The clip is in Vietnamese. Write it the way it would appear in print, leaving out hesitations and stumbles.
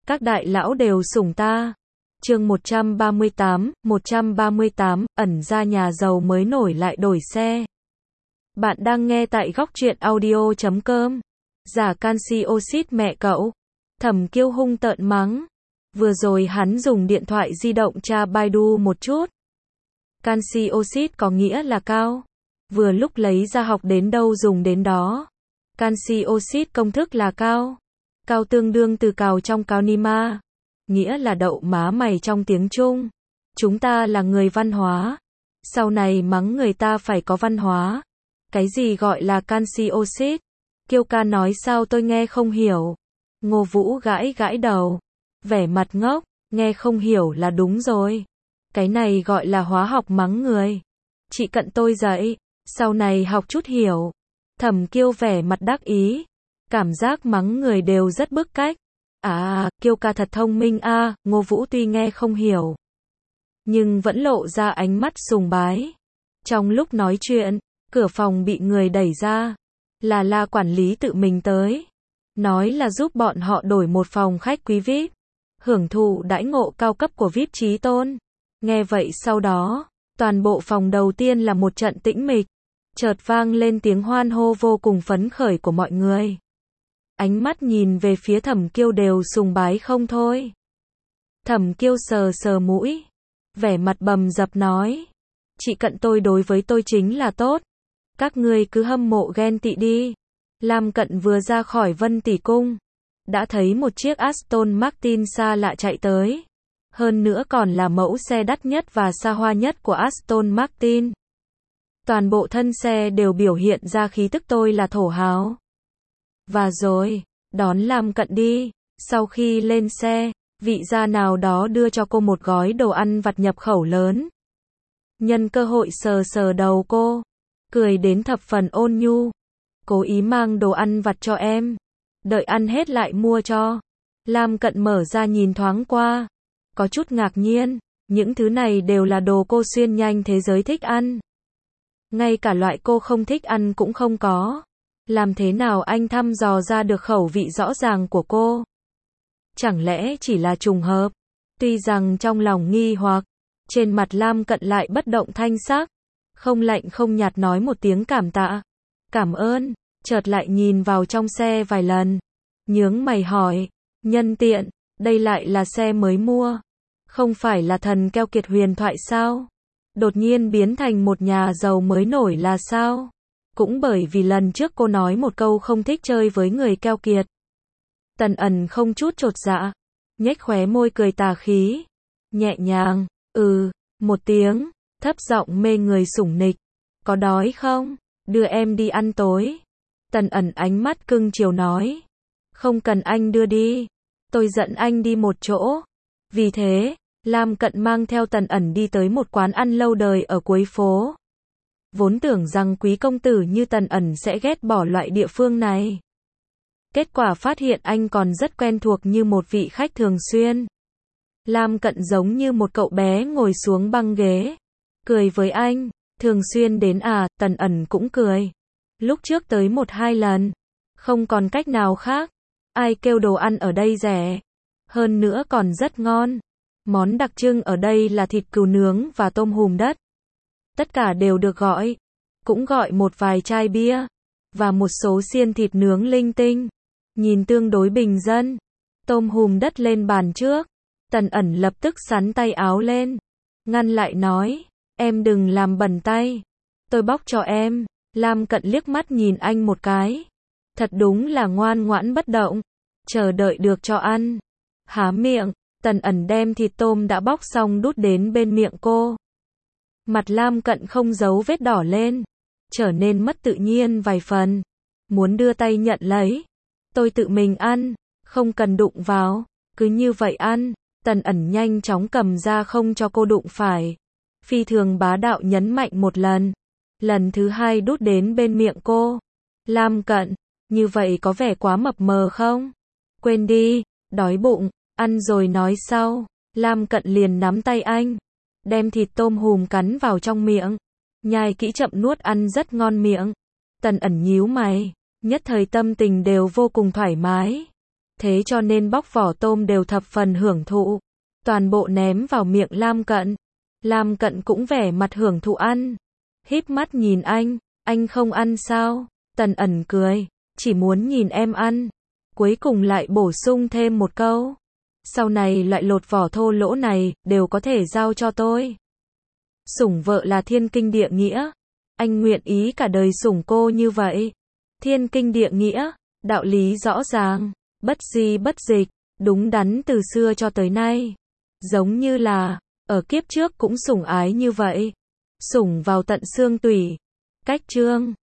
Các đại lão đều sủng ta. Chương 138, ẩn ra nhà giàu mới nổi lại đổi xe. Bạn đang nghe tại góc truyện audio.com. Giả canxi oxit mẹ cậu. Thẩm Kiêu hung tợn mắng. Vừa rồi hắn dùng điện thoại di động tra Baidu một chút. Canxi oxit có nghĩa là cao. Vừa lúc lấy ra học đến đâu dùng đến đó. Canxi oxit công thức là cao. Cao tương đương từ cào trong cao nima. Nghĩa là đậu má mày trong tiếng Trung. Chúng ta là người văn hóa. Sau này mắng người ta phải có văn hóa. Cái gì gọi là canxi oxit? Kiêu ca nói sao tôi nghe không hiểu. Ngô Vũ gãi gãi đầu. Vẻ mặt ngốc, nghe không hiểu là đúng rồi. Cái này gọi là hóa học mắng người. Chị Cận tôi dạy, sau này học chút hiểu. Thẩm Kiêu vẻ mặt đắc ý. Cảm giác mắng người đều rất bức cách. Kiêu ca thật thông minh a. Ngô Vũ tuy nghe không hiểu, nhưng vẫn lộ ra ánh mắt sùng bái. Trong lúc nói chuyện, cửa phòng bị người đẩy ra. Là quản lý tự mình tới. Nói là giúp bọn họ đổi một phòng khách quý VIP. Hưởng thụ đãi ngộ cao cấp của VIP trí tôn. Nghe vậy sau đó, toàn bộ phòng đầu tiên là một trận tĩnh mịch. Chợt vang lên tiếng hoan hô vô cùng phấn khởi của mọi người. Ánh mắt nhìn về phía Thẩm Kiêu đều sùng bái không thôi. Thẩm Kiêu sờ sờ mũi, vẻ mặt bầm dập nói. Chị Cận tôi đối với tôi chính là tốt. Các ngươi cứ hâm mộ ghen tị đi. Lam Cận vừa ra khỏi Vân Tỷ Cung, đã thấy một chiếc Aston Martin xa lạ chạy tới. Hơn nữa còn là mẫu xe đắt nhất và xa hoa nhất của Aston Martin. Toàn bộ thân xe đều biểu hiện ra khí tức tôi là thổ hào. Và rồi, đón Lam Cận đi. Sau khi lên xe, vị gia nào đó đưa cho cô một gói đồ ăn vặt nhập khẩu lớn. Nhân cơ hội sờ sờ đầu cô, cười đến thập phần ôn nhu. Cố ý mang đồ ăn vặt cho em. Đợi ăn hết lại mua cho. Lam Cận mở ra nhìn thoáng qua. Có chút ngạc nhiên. Những thứ này đều là đồ cô xuyên nhanh thế giới thích ăn. Ngay cả loại cô không thích ăn cũng không có. Làm thế nào anh thăm dò ra được khẩu vị rõ ràng của cô? Chẳng lẽ chỉ là trùng hợp? Tuy rằng trong lòng nghi hoặc, trên mặt Lam Cận lại bất động thanh sắc. Không lạnh không nhạt nói một tiếng cảm tạ. Cảm ơn, chợt lại nhìn vào trong xe vài lần. Nhướng mày hỏi, nhân tiện, đây lại là xe mới mua. Không phải là thần keo kiệt huyền thoại sao? Đột nhiên biến thành một nhà giàu mới nổi là sao? Cũng bởi vì lần trước cô nói một câu không thích chơi với người keo kiệt. Tần Ẩn không chút chột dạ, nhếch khóe môi cười tà khí. Nhẹ nhàng, một tiếng, thấp giọng mê người sủng nịch. Có đói không? Đưa em đi ăn tối. Tần Ẩn ánh mắt cưng chiều nói. Không cần anh đưa đi. Tôi dẫn anh đi một chỗ. Vì thế, Lam Cận mang theo Tần Ẩn đi tới một quán ăn lâu đời ở cuối phố. Vốn tưởng rằng quý công tử như Tần Ẩn sẽ ghét bỏ loại địa phương này. Kết quả phát hiện anh còn rất quen thuộc như một vị khách thường xuyên. Lam Cận giống như một cậu bé ngồi xuống băng ghế. Cười với anh. Thường xuyên đến Tần Ẩn cũng cười. Lúc trước tới 1-2 lần. Không còn cách nào khác. Ai kêu đồ ăn ở đây rẻ. Hơn nữa còn rất ngon. Món đặc trưng ở đây là thịt cừu nướng và tôm hùm đất. Tất cả đều được gọi. Cũng gọi một vài chai bia. Và một số xiên thịt nướng linh tinh. Nhìn tương đối bình dân. Tôm hùm đất lên bàn trước. Tần Ẩn lập tức xắn tay áo lên. Ngăn lại nói. Em đừng làm bẩn tay. Tôi bóc cho em. Lam Cận liếc mắt nhìn anh một cái. Thật đúng là ngoan ngoãn bất động. Chờ đợi được cho ăn. Há miệng. Tần Ẩn đem thịt tôm đã bóc xong đút đến bên miệng cô. Mặt Lam Cận không giấu vết đỏ lên. Trở nên mất tự nhiên vài phần. Muốn đưa tay nhận lấy. Tôi tự mình ăn. Không cần đụng vào. Cứ như vậy ăn. Tần Ẩn nhanh chóng cầm ra không cho cô đụng phải. Phi thường bá đạo nhấn mạnh một lần. Lần thứ hai đút đến bên miệng cô. Lam Cận, như vậy có vẻ quá mập mờ không? Quên đi, đói bụng, ăn rồi nói sau. Lam Cận liền nắm tay anh. Đem thịt tôm hùm cắn vào trong miệng. Nhai kỹ chậm nuốt ăn rất ngon miệng. Tần Ẩn nhíu mày. Nhất thời tâm tình đều vô cùng thoải mái. Thế cho nên bóc vỏ tôm đều thập phần hưởng thụ. Toàn bộ ném vào miệng Lam Cận. Lam Cận cũng vẻ mặt hưởng thụ ăn. Híp mắt nhìn anh không ăn sao? Tần Ẩn cười, chỉ muốn nhìn em ăn. Cuối cùng lại bổ sung thêm một câu. Sau này loại lột vỏ thô lỗ này, đều có thể giao cho tôi. Sủng vợ là thiên kinh địa nghĩa. Anh nguyện ý cả đời sủng cô như vậy. Thiên kinh địa nghĩa, đạo lý rõ ràng, bất di bất dịch, đúng đắn từ xưa cho tới nay. Giống như là, ở kiếp trước cũng sủng ái như vậy. Sủng vào tận xương tủy. Cách chương